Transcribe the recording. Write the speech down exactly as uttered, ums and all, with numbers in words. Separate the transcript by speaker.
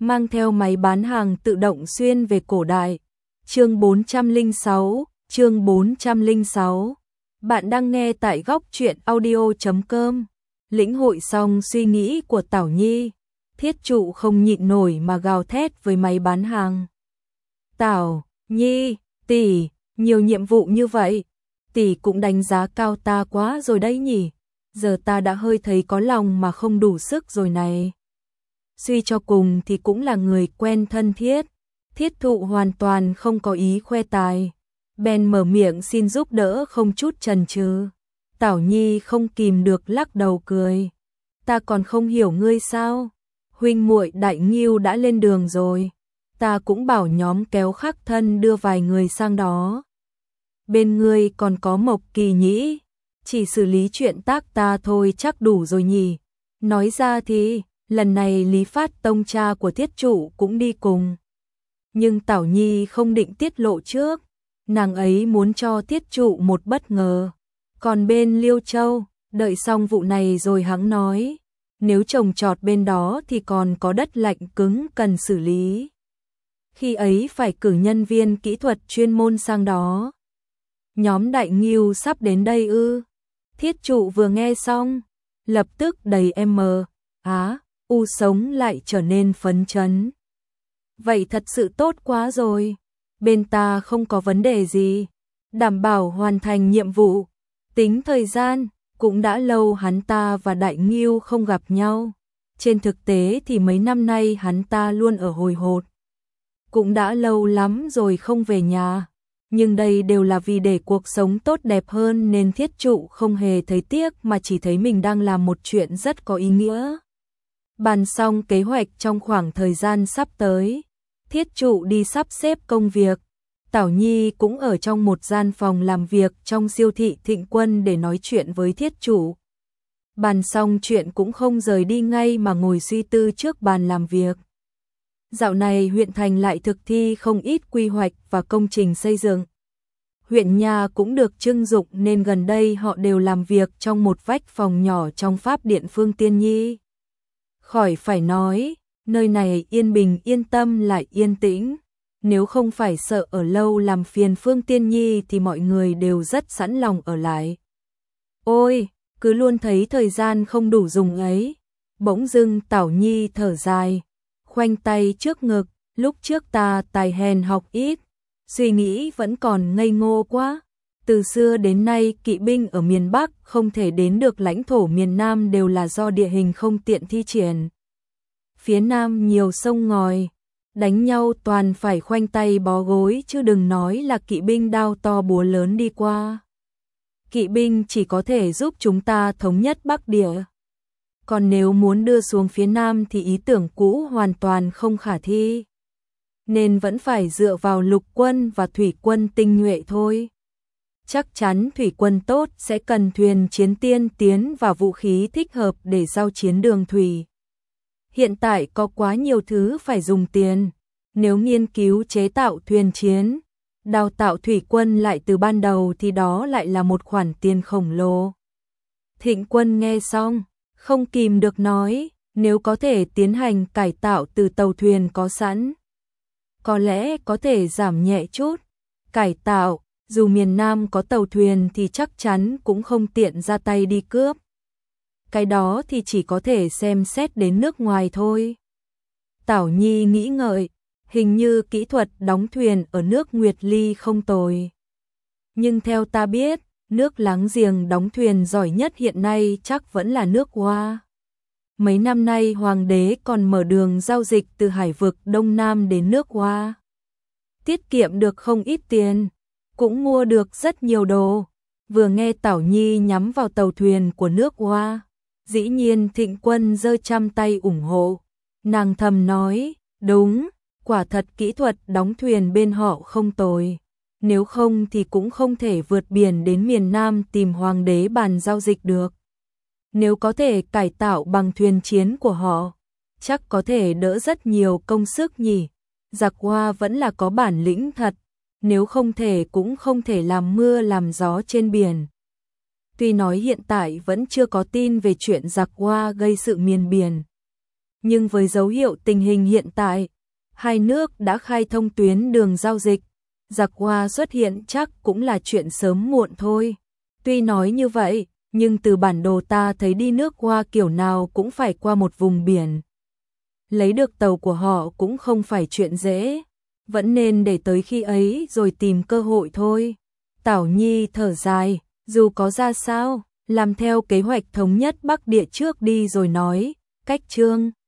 Speaker 1: mang theo máy bán hàng tự động xuyên về cổ đại. Chương bốn trăm lẻ sáu, chương bốn trăm lẻ sáu. Bạn đang nghe tại góc truyện audio chấm com. Lĩnh hội xong suy nghĩ của Tảo Nhi, Thiết Trụ không nhịn nổi mà gào thét với máy bán hàng. Tảo Nhi, tỷ, nhiều nhiệm vụ như vậy, tỷ cũng đánh giá cao ta quá rồi đấy nhỉ, giờ ta đã hơi thấy có lòng mà không đủ sức rồi này. Suy cho cùng thì cũng là người quen thân thiết, Thiết Thụ hoàn toàn không có ý khoe tài, bèn mở miệng xin giúp đỡ không chút chần chừ. Tảo Nhi không kìm được lắc đầu cười. Ta còn không hiểu ngươi sao? Huynh muội Đại Ngưu đã lên đường rồi. Ta cũng bảo nhóm kéo Khắc Thân đưa vài người sang đó. Bên ngươi còn có Mộc Kỳ nhĩ, chỉ xử lý chuyện tác ta thôi chắc đủ rồi nhỉ. Nói ra thì, lần này Lý Phát Tông cha của Thiết Trụ cũng đi cùng. Nhưng Tảo Nhi không định tiết lộ trước, nàng ấy muốn cho Thiết Trụ một bất ngờ. Còn bên Liêu Châu, đợi xong vụ này rồi hắn nói, nếu trồng trọt bên đó thì còn có đất lạnh cứng cần xử lý. Khi ấy phải cử nhân viên kỹ thuật chuyên môn sang đó. Nhóm Đại Ngưu sắp đến đây ư? Thiết Trụ vừa nghe xong, lập tức đầy em mờ, á, u sống lại trở nên phấn chấn. Vậy thật sự tốt quá rồi, bên ta không có vấn đề gì, đảm bảo hoàn thành nhiệm vụ. Tính thời gian, cũng đã lâu hắn ta và Đại Ngưu không gặp nhau. Trên thực tế thì mấy năm nay hắn ta luôn ở hồi hột. Cũng đã lâu lắm rồi không về nhà. Nhưng đây đều là vì để cuộc sống tốt đẹp hơn nên Thiết Trụ không hề thấy tiếc mà chỉ thấy mình đang làm một chuyện rất có ý nghĩa. Bàn xong kế hoạch trong khoảng thời gian sắp tới, Thiết Trụ đi sắp xếp công việc. Tảo Nhi cũng ở trong một gian phòng làm việc trong siêu thị Thịnh Quân để nói chuyện với Thiết Trụ. Bàn xong chuyện cũng không rời đi ngay mà ngồi suy tư trước bàn làm việc. Dạo này huyện thành lại thực thi không ít quy hoạch và công trình xây dựng. Huyện nhà cũng được trưng dụng nên gần đây họ đều làm việc trong một vách phòng nhỏ trong Pháp Điện Phương Tiên Nhi. Khỏi phải nói, nơi này yên bình yên tâm lại yên tĩnh. Nếu không phải sợ ở lâu làm phiền Phương Tiên Nhi thì mọi người đều rất sẵn lòng ở lại. Ôi, cứ luôn thấy thời gian không đủ dùng ấy. Bỗng dưng Tảo Nhi thở dài, khoanh tay trước ngực, lúc trước ta tài hèn học ít, suy nghĩ vẫn còn ngây ngô quá. Từ xưa đến nay kỵ binh ở miền Bắc không thể đến được lãnh thổ miền Nam đều là do địa hình không tiện thi triển. Phía Nam nhiều sông ngòi, đánh nhau toàn phải khoanh tay bó gối chứ đừng nói là kỵ binh đao to búa lớn đi qua. Kỵ binh chỉ có thể giúp chúng ta thống nhất Bắc Địa. Còn nếu muốn đưa xuống phía Nam thì ý tưởng cũ hoàn toàn không khả thi. Nên vẫn phải dựa vào lục quân và thủy quân tinh nhuệ thôi. Chắc chắn thủy quân tốt sẽ cần thuyền chiến tiên tiến và vũ khí thích hợp để giao chiến đường thủy. Hiện tại có quá nhiều thứ phải dùng tiền. Nếu nghiên cứu chế tạo thuyền chiến, đào tạo thủy quân lại từ ban đầu thì đó lại là một khoản tiền khổng lồ. Thịnh Quân nghe xong, không kìm được nói, nếu có thể tiến hành cải tạo từ tàu thuyền có sẵn, có lẽ có thể giảm nhẹ chút. Cải tạo, dù miền Nam có tàu thuyền thì chắc chắn cũng không tiện ra tay đi cướp. Cái đó thì chỉ có thể xem xét đến nước ngoài thôi. Tảo Nhi nghĩ ngợi, hình như kỹ thuật đóng thuyền ở nước Nguyệt Ly không tồi. Nhưng theo ta biết, nước láng giềng đóng thuyền giỏi nhất hiện nay chắc vẫn là nước Hoa. Mấy năm nay hoàng đế còn mở đường giao dịch từ hải vực Đông Nam đến nước Hoa. Tiết kiệm được không ít tiền, cũng mua được rất nhiều đồ. Vừa nghe Tảo Nhi nhắm vào tàu thuyền của nước Hoa, dĩ nhiên Thịnh Quân giơ trăm tay ủng hộ. Nàng thầm nói, đúng, quả thật kỹ thuật đóng thuyền bên họ không tồi. Nếu không thì cũng không thể vượt biển đến miền Nam tìm hoàng đế bàn giao dịch được. Nếu có thể cải tạo bằng thuyền chiến của họ, chắc có thể đỡ rất nhiều công sức nhỉ. Giặc Hoa vẫn là có bản lĩnh thật, nếu không thể cũng không thể làm mưa làm gió trên biển. Tuy nói hiện tại vẫn chưa có tin về chuyện giặc Hoa gây sự miền biển, nhưng với dấu hiệu tình hình hiện tại, hai nước đã khai thông tuyến đường giao dịch, giặc Hoa xuất hiện chắc cũng là chuyện sớm muộn thôi. Tuy nói như vậy, nhưng từ bản đồ ta thấy đi nước Hoa kiểu nào cũng phải qua một vùng biển. Lấy được tàu của họ cũng không phải chuyện dễ, vẫn nên để tới khi ấy rồi tìm cơ hội thôi. Tảo Nhi thở dài, dù có ra sao, làm theo kế hoạch thống nhất Bắc Địa trước đi rồi nói, cách Trương